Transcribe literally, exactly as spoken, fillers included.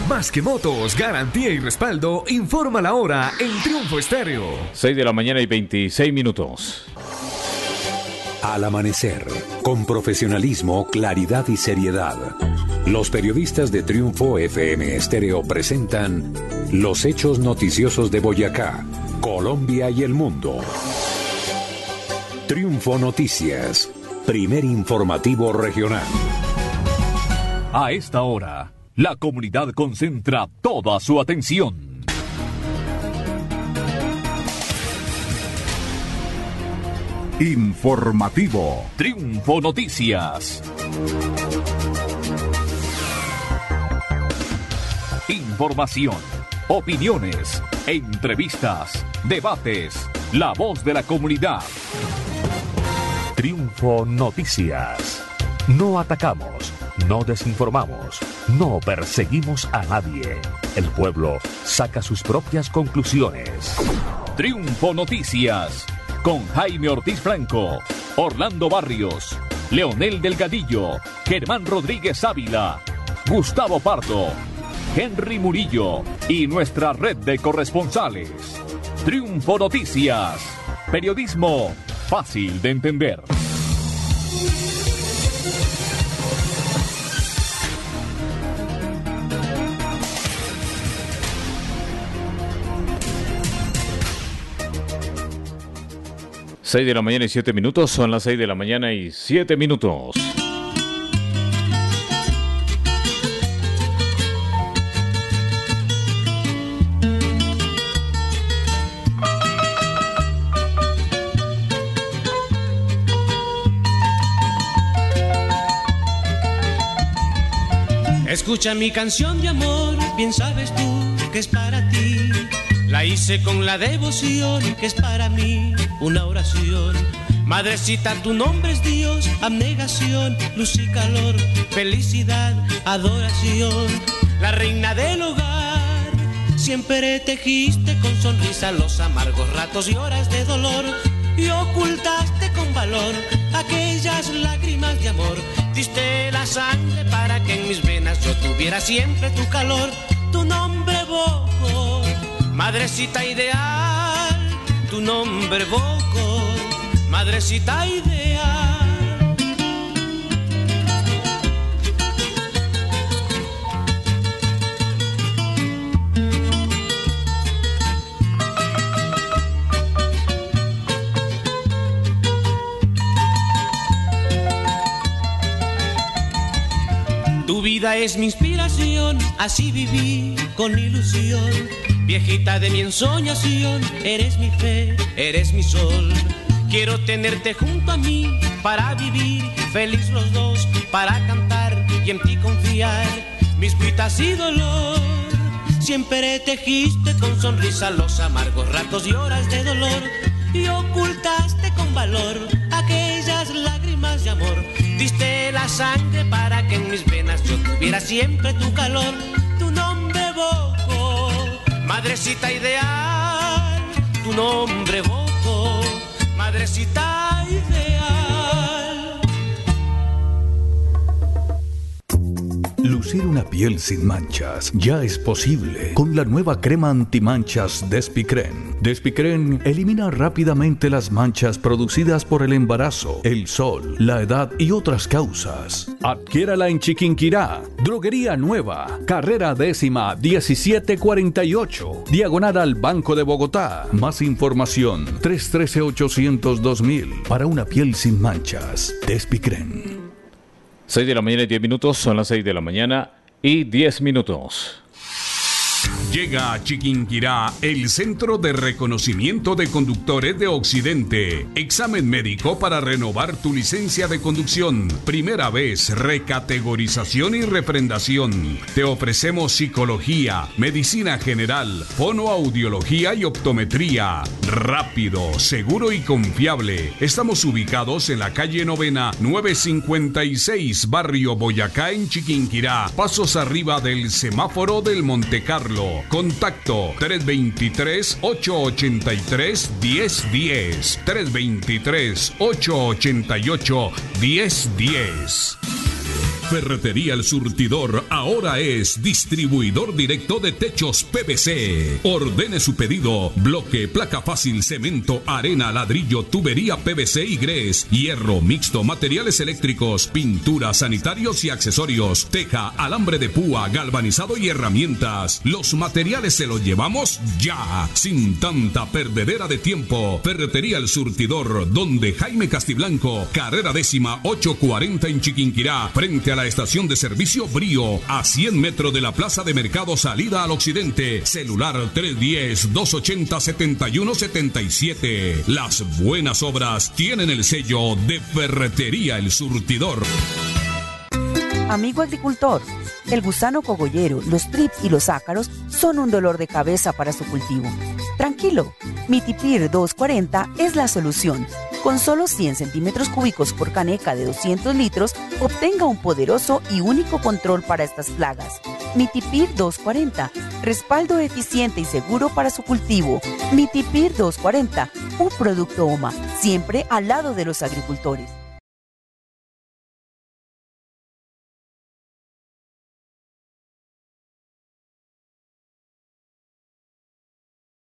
Más que motos, garantía y respaldo, informa la hora en Triunfo Estéreo. seis de la mañana y veintiséis minutos. Al amanecer, con profesionalismo, claridad y seriedad, los periodistas de Triunfo F M Estéreo presentan los hechos noticiosos de Boyacá, Colombia y el mundo. Triunfo Noticias, primer informativo regional. A esta hora, la comunidad concentra toda su atención. Informativo Triunfo Noticias. Información, opiniones, entrevistas, debates, la voz de la comunidad. Triunfo Noticias. No atacamos, no desinformamos, no perseguimos a nadie. El pueblo saca sus propias conclusiones. Triunfo Noticias. Con Jaime Ortiz Franco, Orlando Barrios, Leonel Delgadillo, Germán Rodríguez Ávila, Gustavo Pardo, Henry Murillo y nuestra red de corresponsales. Triunfo Noticias. Periodismo fácil de entender. seis de la mañana y siete minutos, son las seis de la mañana y siete minutos. Escucha mi canción de amor, bien sabes tú que es para ti. La hice con la devoción que es para mí una oración. Madrecita, tu nombre es Dios, abnegación, luz y calor, felicidad, adoración. La reina del hogar, siempre tejiste con sonrisa los amargos ratos y horas de dolor. Y ocultaste con valor aquellas lágrimas de amor. Diste la sangre para que en mis venas yo tuviera siempre tu calor. Tu nombre evoco, madrecita ideal, tu nombre evoco, madrecita ideal. Tu vida es mi inspiración, así viví con ilusión. Viejita de mi ensoñación, eres mi fe, eres mi sol. Quiero tenerte junto a mí para vivir feliz los dos, para cantar y en ti confiar mis cuitas y dolor. Siempre tejiste con sonrisa los amargos ratos y horas de dolor. Y ocultaste con valor aquellas lágrimas de amor. Diste la sangre para que en mis venas yo tuviera siempre tu calor. Tu nombre evoco, madrecita ideal, tu nombre evoco, madrecita ideal. Lucir una piel sin manchas ya es posible con la nueva crema antimanchas Despicren. Despicren elimina rápidamente las manchas producidas por el embarazo, el sol, la edad y otras causas. Adquiérala en Chiquinquirá, Droguería Nueva, carrera décima diecisiete cuarenta y ocho, diagonal al Banco de Bogotá. Más información tres uno tres, ocho cero cero, dos mil para una piel sin manchas. Despicren. seis de la mañana y diez minutos, son las seis de la mañana y diez minutos. Llega a Chiquinquirá el Centro de Reconocimiento de Conductores de Occidente. Examen médico para renovar tu licencia de conducción. Primera vez, recategorización y refrendación. Te ofrecemos psicología, medicina general, fonoaudiología y optometría. Rápido, seguro y confiable. Estamos ubicados en la calle Novena, novecientos cincuenta y seis, Barrio Boyacá, en Chiquinquirá. Pasos arriba del semáforo del Monte Carlo. Contacto tres dos tres, ocho ocho tres, uno cero uno cero. tres dos tres, ocho ocho ocho, uno cero uno cero. Ferretería El Surtidor ahora es distribuidor directo de techos P V C. Ordene su pedido: bloque, placa fácil, cemento, arena, ladrillo, tubería P V C y grés, hierro mixto, materiales eléctricos, pintura, sanitarios y accesorios, teja, alambre de púa, galvanizado y herramientas. Los materiales se los llevamos ya, sin tanta perdedera de tiempo. Ferretería El Surtidor, donde Jaime Castiblanco, carrera décima ochocientos cuarenta en Chiquinquirá, frente a la estación de servicio Brío, a cien metros de la plaza de mercado salida al occidente. Celular tres uno cero, dos ocho cero, siete uno siete siete. Las buenas obras tienen el sello de Ferretería El Surtidor. Amigo agricultor, el gusano cogollero, los trips y los ácaros son un dolor de cabeza para su cultivo. Tranquilo, Mitipir doscientos cuarenta es la solución. Con solo cien centímetros cúbicos por caneca de doscientos litros, obtenga un poderoso y único control para estas plagas. Mitipir doscientos cuarenta, respaldo eficiente y seguro para su cultivo. Mitipir doscientos cuarenta, un producto O M A, siempre al lado de los agricultores.